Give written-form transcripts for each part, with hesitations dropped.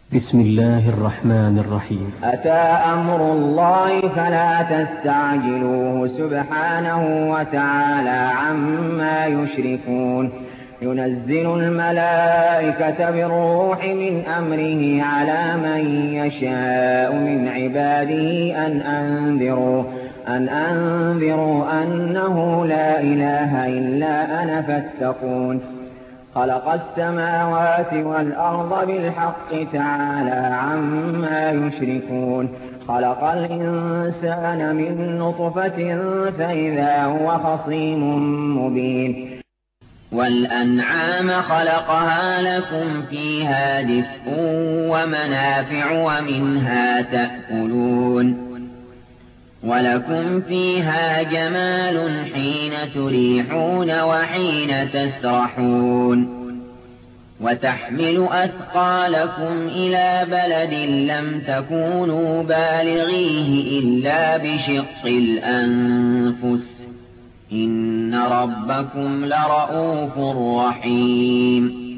بسم الله الرحمن الرحيم. أتى أمر الله فلا تستعجلوه سبحانه وتعالى عما يشركون. ينزل الملائكة بالروح من أمره على من يشاء من عباده أن أنذروا أنه لا إله إلا أنا فاتقون. خلق السماوات والأرض بالحق تعالى عما يشركون. خلق الإنسان من نطفة فإذا هو خصيم مبين. والأنعام خلقها لكم فيها دفء ومنافع ومنها تأكلون. ولكم فيها جمال حين تريحون وحين تسرحون. وتحمل أثقالكم إلى بلد لم تكونوا بالغيه إلا بشق الأنفس إن ربكم لرءوف رحيم.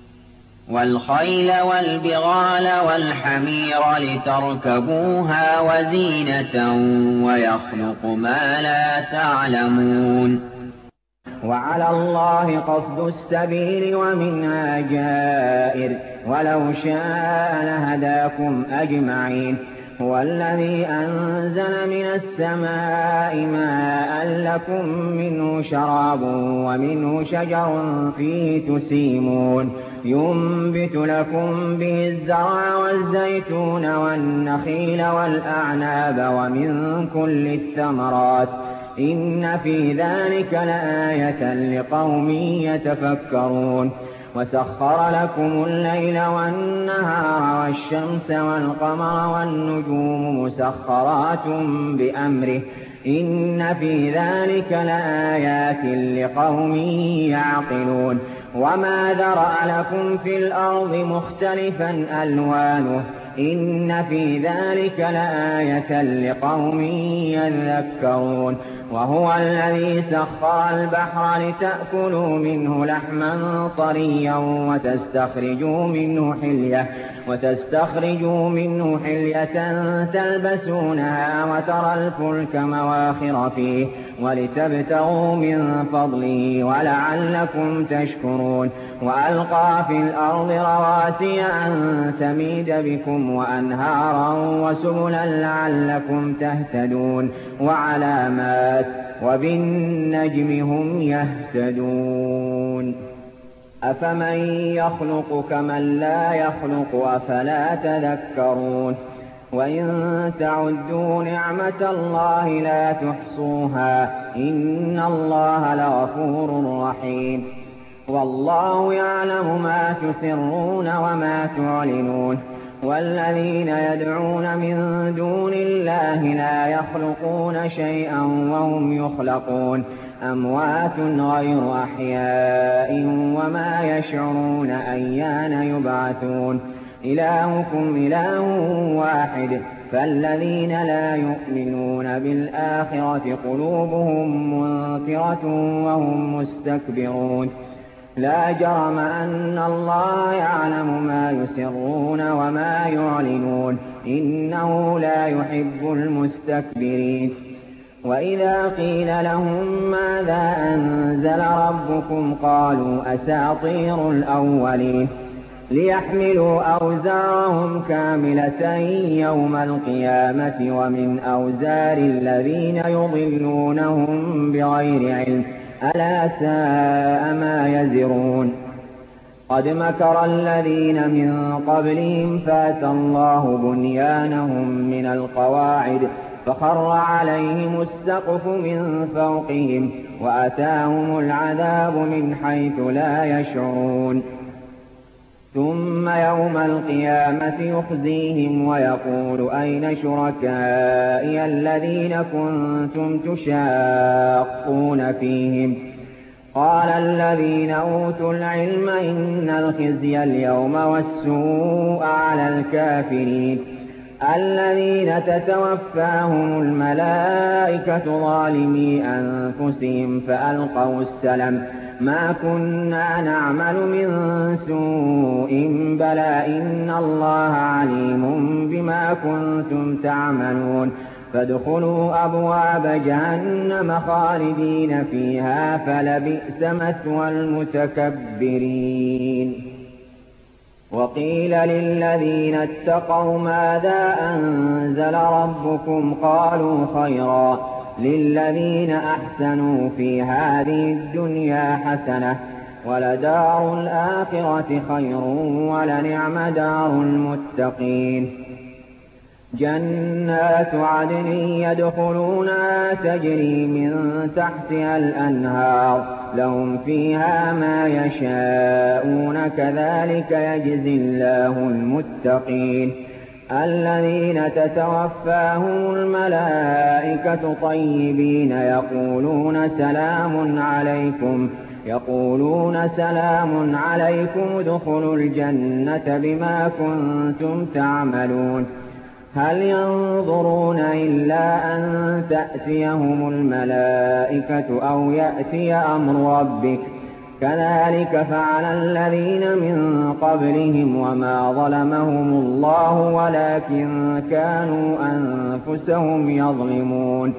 والخيل والبغال والحمير لتركبوها وزينة ويخلق ما لا تعلمون. وعلى الله قصد السبيل ومنها جائر ولو شاء لهداكم أجمعين. هو الذي أنزل من السماء ماء لكم منه شراب ومنه شجر فيه تسيمون. ينبت لكم به الزرع والزيتون والنخيل والأعناب ومن كل الثمرات إن في ذلك لآية لقوم يتفكرون. وسخر لكم الليل والنهار والشمس والقمر والنجوم مسخرات بأمره إن في ذلك لآيات لقوم يعقلون. وما ذرأ لكم في الأرض مختلفا ألوانه إن في ذلك لآية لقوم يذكرون. وهو الذي سخر البحر لتأكلوا منه لحما طريا وتستخرجوا منه حلية تلبسونها وترى الفلك مواخر فيه ولتبتغوا من فضله ولعلكم تشكرون. وألقى في الأرض رواسي أن تميد بكم وأنهارا وسبلا لعلكم تهتدون وعلامات وبالنجم هم يهتدون. أفمن يخلق كمن لا يخلق أفلا تذكرون. وإن تعدوا نعمة الله لا تحصوها إن الله لغفور رحيم. والله يعلم ما تسرون وما تعلنون. والذين يدعون من دون الله لا يخلقون شيئا وهم يخلقون أموات غير أحياء وما يشعرون أيان يبعثون. إلهكم إله واحد فالذين لا يؤمنون بالآخرة قلوبهم منكرة وهم مستكبرون. لا جرم أن الله يعلم ما يسرون وما يعلنون إنه لا يحب المستكبرين. وإذا قيل لهم ماذا أنزل ربكم قالوا أساطير الأولين ليحملوا أوزارهم كاملة يوم القيامة ومن أوزار الذين يضلونهم بغير علم ألا ساء ما يزرون. قد مكر الذين من قبلهم فأتى الله بنيانهم من القواعد فخر عليهم السقف من فوقهم وأتاهم العذاب من حيث لا يشعرون. ثم يوم القيامة يخزيهم ويقول أين شركائي الذين كنتم تشاقون فيهم قال الذين أوتوا العلم إن الخزي اليوم والسوء على الكافرين الذين تتوفاهم الملائكة ظالمي أنفسهم فألقوا السلم ما كنا نعمل من سوء بلى إن الله عليم بما كنتم تعملون فادخلوا أبواب جهنم خالدين فيها فلبئس مثوى المتكبرين وقيل للذين اتقوا ماذا أنزل ربكم قالوا خيرا للذين أحسنوا في هذه الدنيا حسنة ولدار الآخرة خير ولنعم دار المتقين جنات عدن يدخلونها تجري من تحتها الأنهار لهم فيها ما يشاءون كذلك يجزي الله المتقين الذين تتوفاهم الملائكة طيبين يقولون سلام عليكم ادخلوا الجنة بما كنتم تعملون هل ينظرون إلا أن تأتيهم الملائكة أو يأتي أمر ربك كذلك فعل الذين من قبلهم وما ظلمهم الله ولكن كانوا أنفسهم يظلمون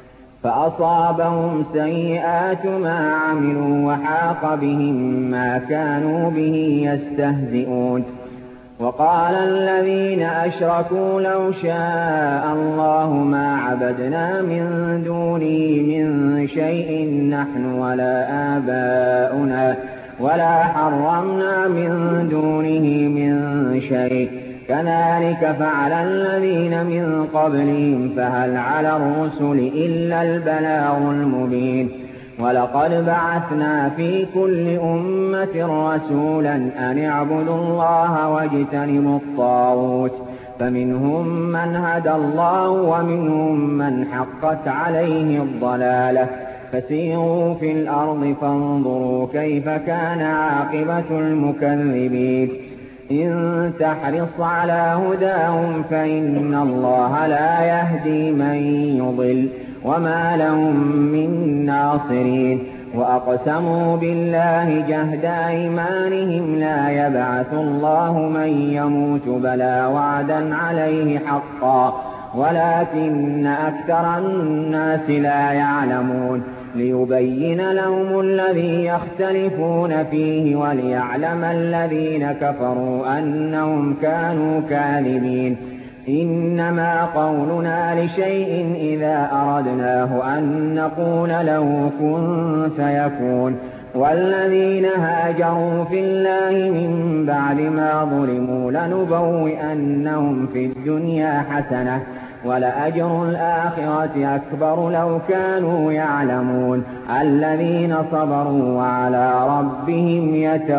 فأصابهم سيئات ما عملوا وحاق بهم ما كانوا به يستهزئون وقال الذين أشركوا لو شاء الله ما عبدنا من دونه من شيء نحن ولا آباؤنا ولا حرمنا من دونه من شيء كذلك فعل الذين من قبلهم فهل على الرسل إلا البلاغ المبين ولقد بعثنا في كل أمة رسولا أن اعبدوا الله واجتنبوا الطاغوت فمنهم من هدى الله ومنهم من حقت عليه الضلالة فسيروا في الأرض فانظروا كيف كان عاقبة المكذبين إن تحرص على هداهم فإن الله لا يهدي من يضل وما لهم من ناصرين وأقسموا بالله جهد أيمانهم لا يبعث الله من يموت بلى وعدا عليه حقا ولكن أكثر الناس لا يعلمون ليبين لهم الذي يختلفون فيه وليعلم الذين كفروا أنهم كانوا كاذبين إنما قولنا لشيء إذا أردناه أن نقول له كن فيكون والذين هاجروا في الله من بعد ما ظلموا لنبوئنهم في الدنيا حسنة ولأجر الآخرة أكبر لو كانوا يعلمون الذين صبروا وعلى ربهم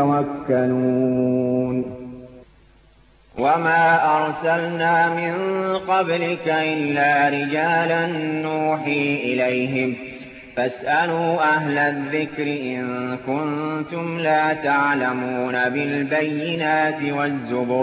يتوكلون وما أرسلنا من قبلك إلا رجالا نوحي إليهم فاسألوا أهل الذكر إن كنتم لا تعلمون بالبينات والزبر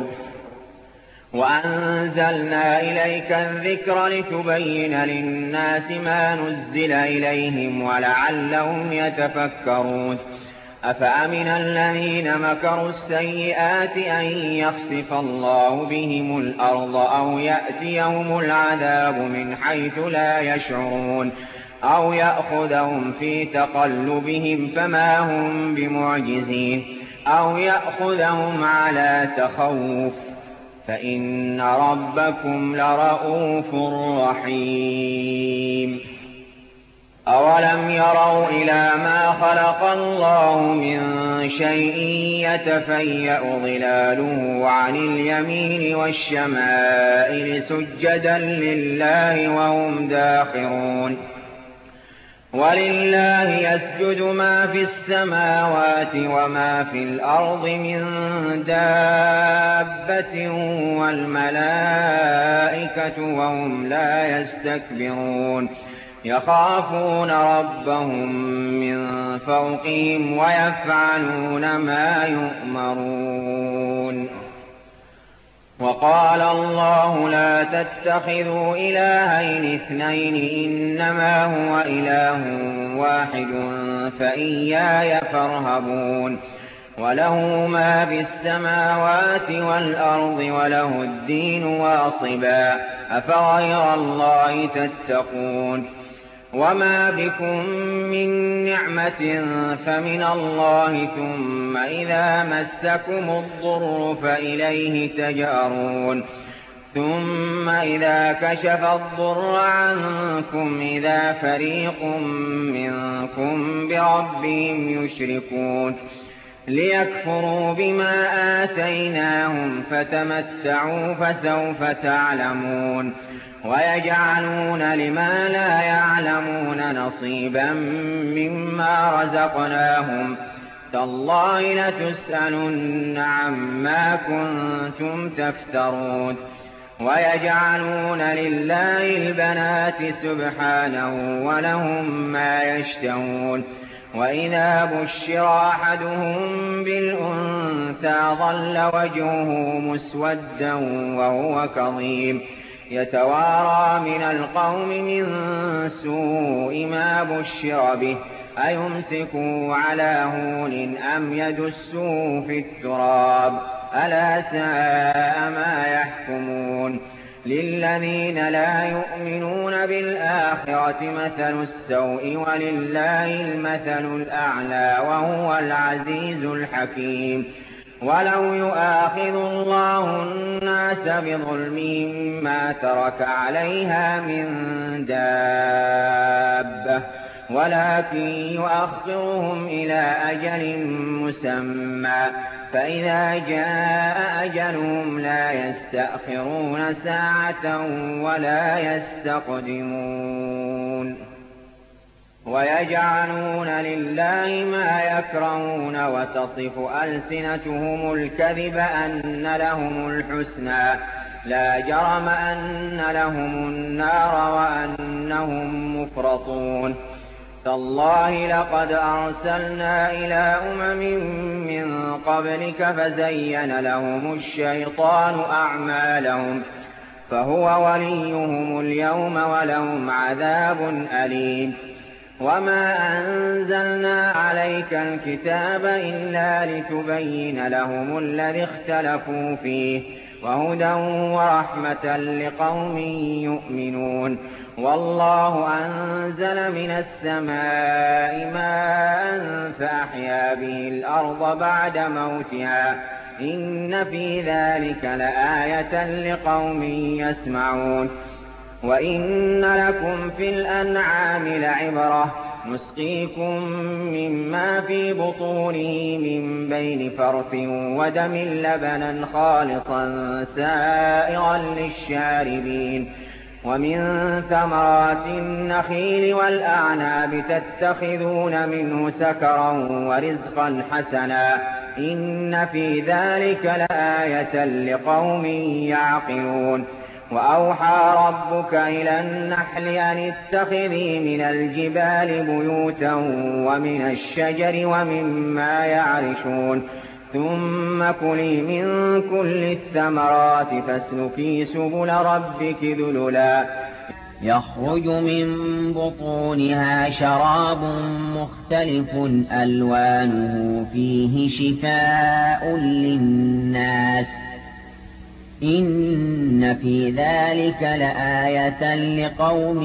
وأنزلنا إليك الذكر لتبين للناس ما نزل إليهم ولعلهم يتفكرون أفأمن الذين مكروا السيئات أن يخسف الله بهم الأرض أو يأتيهم العذاب من حيث لا يشعرون أو يأخذهم في تقلبهم فما هم بمعجزين أو يأخذهم على تخوف فإن ربكم لرءوف رحيم أولم يروا إلى ما خلق الله من شيء يتفيأ ظلاله عن اليمين والشمائل سجدا لله وهم داخرون ولله يسجد ما في السماوات وما في الأرض من دابة والملائكة وهم لا يستكبرون يخافون ربهم من فوقهم ويفعلون ما يؤمرون وقال الله لا تتخذوا إلهين اثنين إنما هو إله واحد فإياي فارهبون وله ما في السماوات والأرض وله الدين واصبا أفغير الله تتقون وما بكم من نعمة فمن الله ثم إذا مسكم الضر فإليه تجأرون ثم إذا كشف الضر عنكم إذا فريق منكم بربهم يشركون ليكفروا بما آتيناهم فتمتعوا فسوف تعلمون ويجعلون لما لا يعلمون نصيبا مما رزقناهم تالله لتسألن عما كنتم تفترون ويجعلون لله البنات سبحانه ولهم ما يشتهون وإذا بشر أحدهم بالأنثى ظل وجهه مسودا وهو كظيم يتوارى من القوم من سوء ما بشر به أيمسكوا على هون أم يدسوا في التراب ألا ساء ما يحكمون للذين لا يؤمنون بالآخرة مثل السوء ولله المثل الأعلى وهو العزيز الحكيم ولو يؤاخذ الله الناس بظلمهم ما ترك عليها من دابة ولكن يؤخرهم إلى أجل مسمى فإذا جاء أجلهم لا يستأخرون ساعة ولا يستقدمون ويجعلون لله ما يكرهون وتصف ألسنتهم الكذب أن لهم الحسنى لا جرم أن لهم النار وأنهم مفرطون تالله لقد أرسلنا إلى من قبلك فزين لهم الشيطان أعمالهم فهو وليهم اليوم ولهم عذاب أليم وما أنزلنا عليك الكتاب إلا لتبين لهم الذي اختلفوا فيه وهدى ورحمة لقوم يؤمنون والله أنزل من السماء ماء فأحيا به الأرض بعد موتها إن في ذلك لآية لقوم يسمعون وإن لكم في الأنعام لعبرة نسقيكم مما في بطونه من بين فرث ودم لبنا خالصا سائغا للشاربين ومن ثمرات النخيل والأعناب تتخذون منه سكرا ورزقا حسنا إن في ذلك لآية لقوم يعقلون وأوحى ربك إلى النحل أن اتخذي من الجبال بيوتا ومن الشجر ومما يعرشون ثم كلي من كل الثمرات فاسلكي سبل ربك ذللا يخرج من بطونها شراب مختلف ألوانه فيه شفاء للناس إن في ذلك لآية لقوم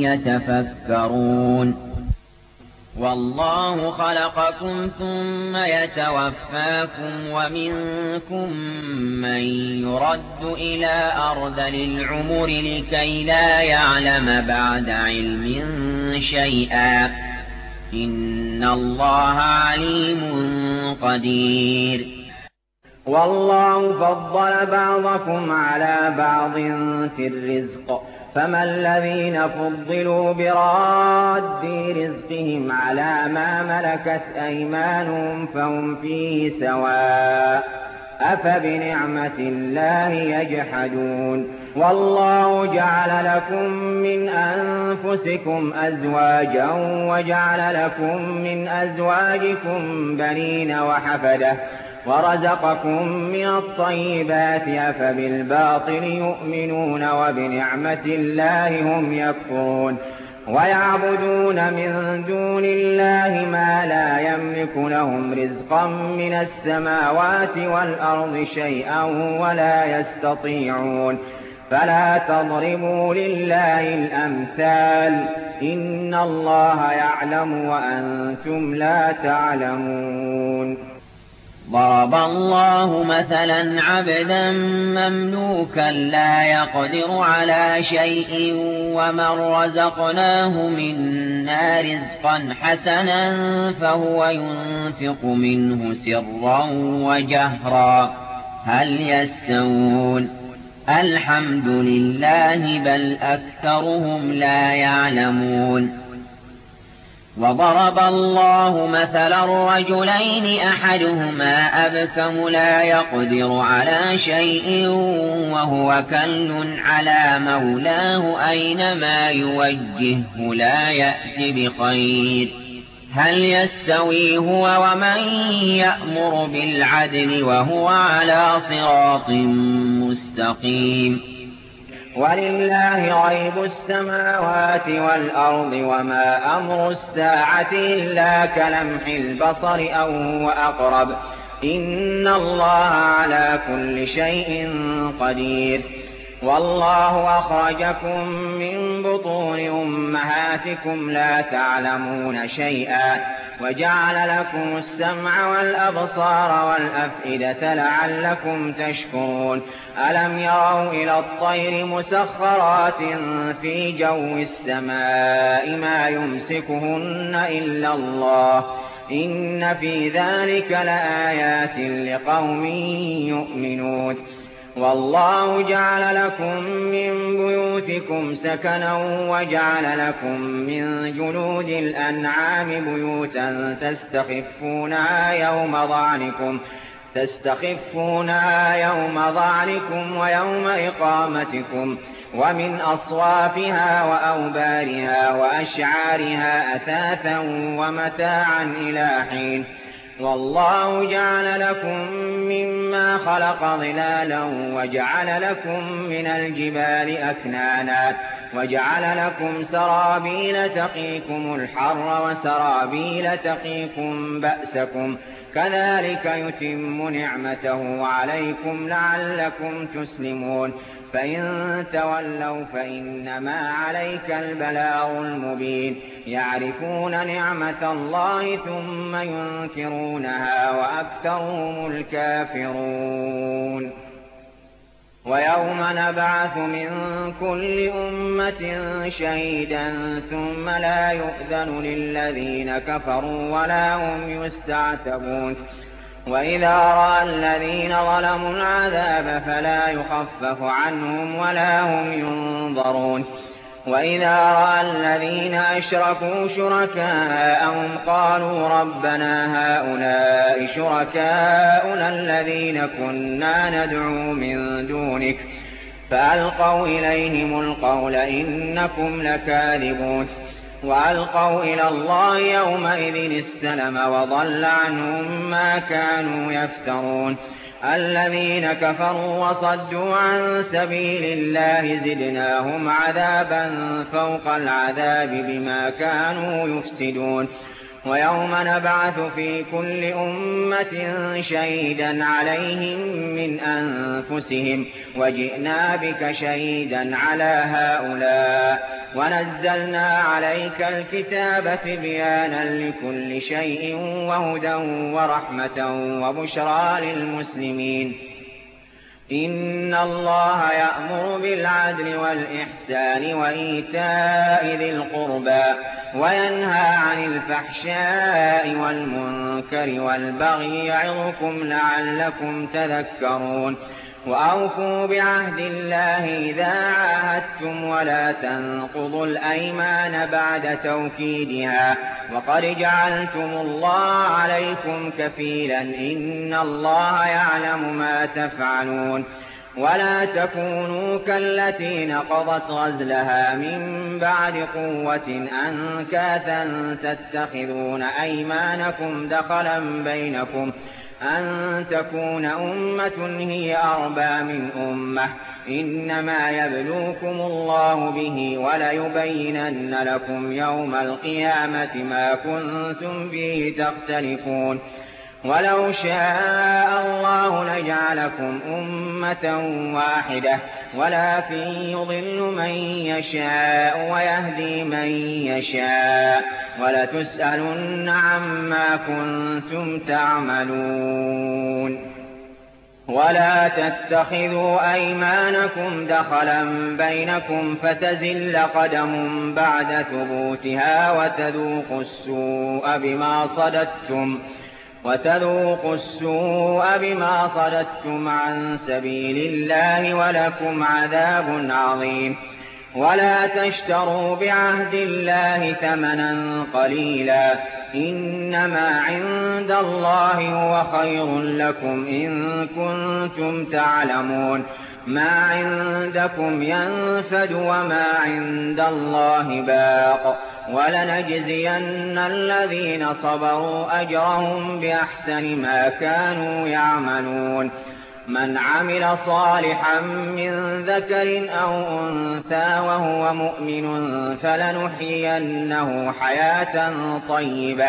يتفكرون والله خلقكم ثم يتوفاكم ومنكم من يرد إلى أرذل العمر لكي لا يعلم بعد علم شيئا إن الله عليم قدير والله فضل بعضكم على بعض في الرزق فما الذين فضلوا براد رزقهم على ما ملكت أيمانهم فهم فيه سواء أفبنعمة الله يجحدون والله جعل لكم من أنفسكم أزواجا وجعل لكم من أزواجكم بنين وحفدة ورزقكم من الطيبات أفبالباطل يؤمنون وبنعمة الله هم يكفرون ويعبدون من دون الله ما لا يملك لهم رزقا من السماوات والأرض شيئا ولا يستطيعون فلا تضربوا لله الأمثال إن الله يعلم وأنتم لا تعلمون ضرب الله مثلا عبدا مملوكا لا يقدر على شيء ومن رزقناه منا رزقا حسنا فهو ينفق منه سرا وجهرا هل يستوون الحمد لله بل أكثرهم لا يعلمون وضرب الله مثلا رجلين أحدهما أبكم لا يقدر على شيء وهو كل على مولاه أينما يوجهه لا يأت بخير هل يستوي هو ومن يأمر بالعدل وهو على صراط مستقيم ولله غيب السماوات والأرض وما أمر الساعة إلا كلمح البصر أو هو أقرب إن الله على كل شيء قدير والله أخرجكم من بطون أمهاتكم لا تعلمون شيئا وجعل لكم السمع والأبصار والأفئدة لعلكم تشكرون ألم يروا إلى الطير مسخرات في جو السماء ما يمسكهن إلا الله إن في ذلك لآيات لقوم يؤمنون والله جعل لكم من بيوتكم سكنا وجعل لكم من جلود الأنعام بيوتا تستخفونها يوم ضعنكم ويوم إقامتكم ومن أصوافها وأوبارها وأشعارها أثاثا ومتاعا إلى حين والله جعل لكم مما خلق ظلالا وجعل لكم من الجبال أكنانا وجعل لكم سرابيل تقيكم الحر وسرابيل تقيكم بأسكم كذلك يتم نعمته عليكم لعلكم تسلمون فإن تولوا فإنما عليك البلاغ المبين يعرفون نعمة الله ثم ينكرونها وأكثرهم الكافرون ويوم نبعث من كل أمة شهيدا ثم لا يؤذن للذين كفروا ولا هم يستعتبون وإذا رأى الذين ظلموا العذاب فلا يخفف عنهم ولا هم ينظرون وإذا رأى الذين أشركوا شركاءهم قالوا ربنا هؤلاء شركاؤنا الذين كنا ندعو من دونك فألقوا إليهم القول إنكم لكاذبون وألقوا إلى الله يومئذ السلم وضل عنهم ما كانوا يفترون الذين كفروا وصدوا عن سبيل الله زدناهم عذابا فوق العذاب بما كانوا يفسدون ويوم نبعث في كل أمة شهيدا عليهم من أنفسهم وجئنا بك شهيدا على هؤلاء ونزلنا عليك الكتاب تبيانا لكل شيء وهدى ورحمة وبشرى للمسلمين إن الله يأمر بالعدل والإحسان وإيتاء ذي القربى وينهى عن الفحشاء والمنكر والبغي يعظكم لعلكم تذكرون وأوفوا بعهد الله إذا عاهدتم ولا تنقضوا الأيمان بعد توكيدها وقد جعلتم الله عليكم كفيلا إن الله يعلم ما تفعلون ولا تكونوا كالتي نقضت غزلها من بعد قوة أنكاثا تتخذون أيمانكم دخلا بينكم أن تكون أمة هي أربى من أمة إنما يبلوكم الله به وليبينن لكم يوم القيامة ما كنتم فيه تختلفون ولو شاء الله لجعلكم أمة واحدة ولكن يضل من يشاء ويهدي من يشاء ولتسألن عما كنتم تعملون ولا تتخذوا أيمانكم دخلا بينكم فتزل قدم بعد ثبوتها وتذوقوا السوء بما صددتم عن سبيل الله ولكم عذاب عظيم ولا تشتروا بعهد الله ثمنا قليلا إنما عند الله هو خير لكم إن كنتم تعلمون ما عندكم ينفد وما عند الله باق ولنجزين الذين صبروا أجرهم بأحسن ما كانوا يعملون من عمل صالحا من ذكر أو أنثى وهو مؤمن فلنحيينه حياة طيبة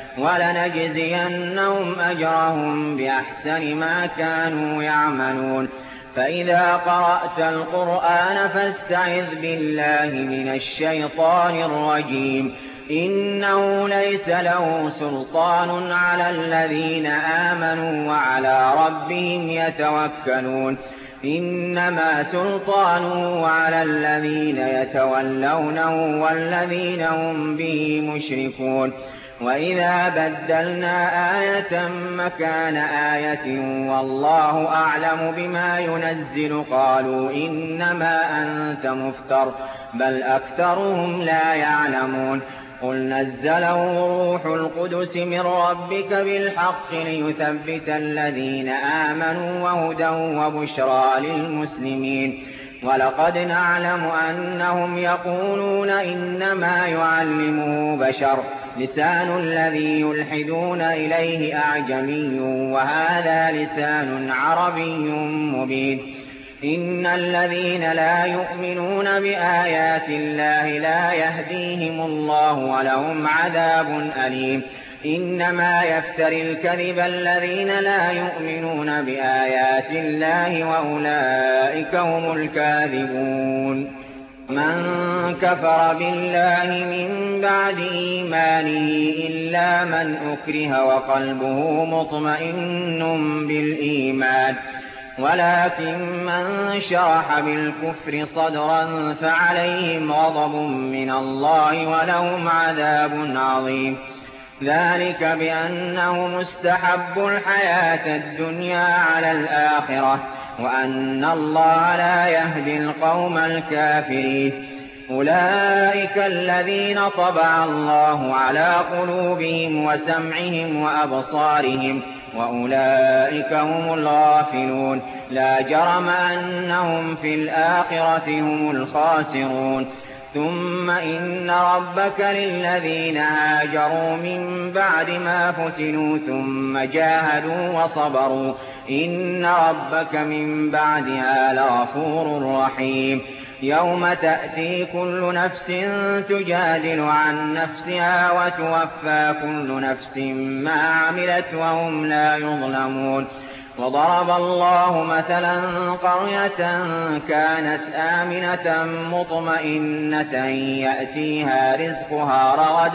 ولنجزينهم أجرهم بأحسن ما كانوا يعملون فإذا قرأت القرآن فاستعذ بالله من الشيطان الرجيم إنه ليس له سلطان على الذين آمنوا وعلى ربهم يتوكلون إنما سلطانه على الذين يتولونه والذين هم به مشركون وإذا بدلنا آية مكان آية والله أعلم بما ينزل قالوا إنما أنت مفتر بل أكثرهم لا يعلمون قل نزله روح القدس من ربك بالحق ليثبت الذين آمنوا وهدى وبشرى للمسلمين ولقد نعلم أنهم يقولون إنما يعلمه بشر لسان الذي يلحدون إليه أعجمي وهذا لسان عربي مبين إن الذين لا يؤمنون بآيات الله لا يهديهم الله ولهم عذاب أليم إنما يفتري الكذب الذين لا يؤمنون بآيات الله وأولئك هم الكاذبون من كفر بالله من بعد إيمانه إلا من أكره وقلبه مطمئن بالإيمان ولكن من شرح بالكفر صدرا فعليهم غضب من الله ولهم عذاب عظيم ذلك بأنهم استحبوا الحياة الدنيا على الآخرة وأن الله لا يهدي القوم الكافرين أولئك الذين طبع الله على قلوبهم وسمعهم وأبصارهم وأولئك هم الغافلون لا جرم أنهم في الآخرة هم الخاسرون ثم إن ربك للذين هاجروا من بعد ما فتنوا ثم جاهدوا وصبروا إن ربك من بعدها لغفور رحيم يوم تأتي كل نفس تجادل عن نفسها وتوفى كل نفس ما عملت وهم لا يظلمون وضرب الله مثلا قرية كانت آمنة مطمئنة يأتيها رزقها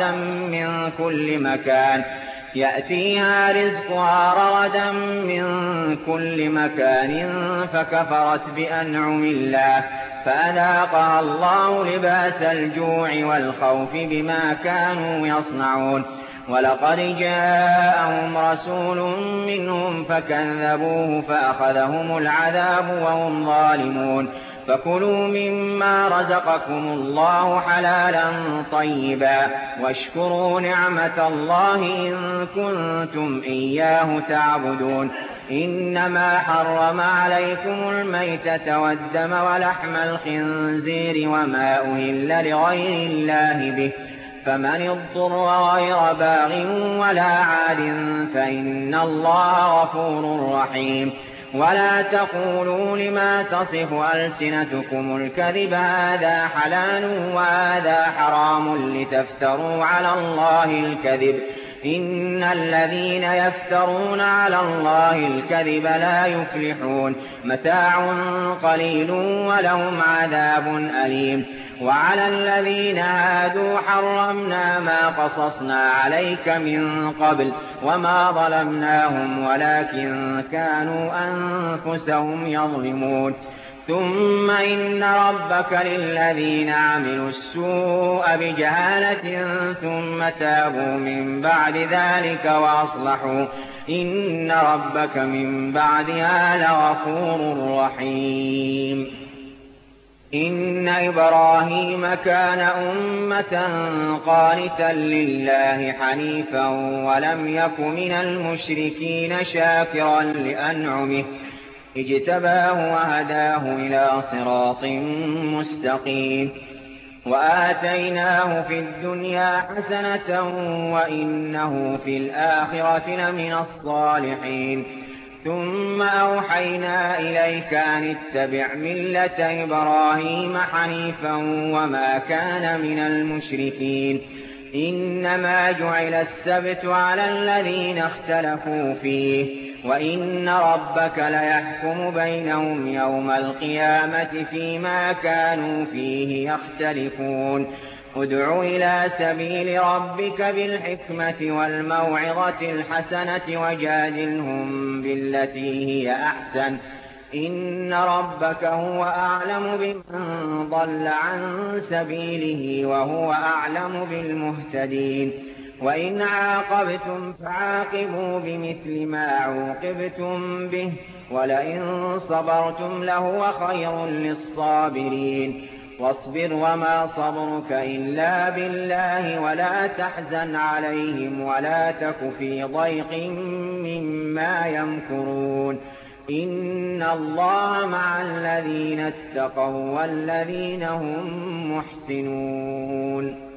رغدا من كل مكان فكفرت بأنعم الله فأذاقها الله لباس الجوع والخوف بما كانوا يصنعون ولقد جاءهم رسول منهم فكذبوه فأخذهم العذاب وهم ظالمون فكلوا مما رزقكم الله حلالا طيبا واشكروا نعمة الله إن كنتم إياه تعبدون إنما حرم عليكم الميتة والدم ولحم الخنزير وما أهل لغير الله به فمن اضطر غير باغ ولا عاد فإن الله غفور رحيم. ولا تقولوا لما تصف ألسنتكم الكذب هذا حلال وهذا حرام لتفتروا على الله الكذب. إن الذين يفترون على الله الكذب لا يفلحون. متاع قليل ولهم عذاب أليم. وعلى الذين هادوا حرمنا ما قصصنا عليك من قبل وما ظلمناهم ولكن كانوا أنفسهم يظلمون. ثم إن ربك للذين عملوا السوء بجهالة ثم تابوا من بعد ذلك وأصلحوا إن ربك من بعدها لغفور رحيم. إن إبراهيم كان أمة قانتا لله حنيفا ولم يك من المشركين شاكرا لأنعمه اجتباه وهداه إلى صراط مستقيم. وآتيناه في الدنيا حسنة وإنه في الآخرة لمن الصالحين. ثم أوحينا إليك أن اتبع ملة إبراهيم حنيفا وما كان من المشركين. إنما جعل السبت على الذين اختلفوا فيه وإن ربك ليحكم بينهم يوم القيامة فيما كانوا فيه يختلفون. ادع إلى سبيل ربك بالحكمة والموعظة الحسنة وجادلهم بالتي هي أحسن إن ربك هو أعلم بمن ضل عن سبيله وهو أعلم بالمهتدين. وإن عاقبتم فعاقبوا بمثل ما عوقبتم به ولئن صبرتم لهو خير للصابرين. واصبر وما صبرك إلا بالله ولا تحزن عليهم ولا تك في ضيق مما يمكرون. إن الله مع الذين اتقوا والذين هم محسنون.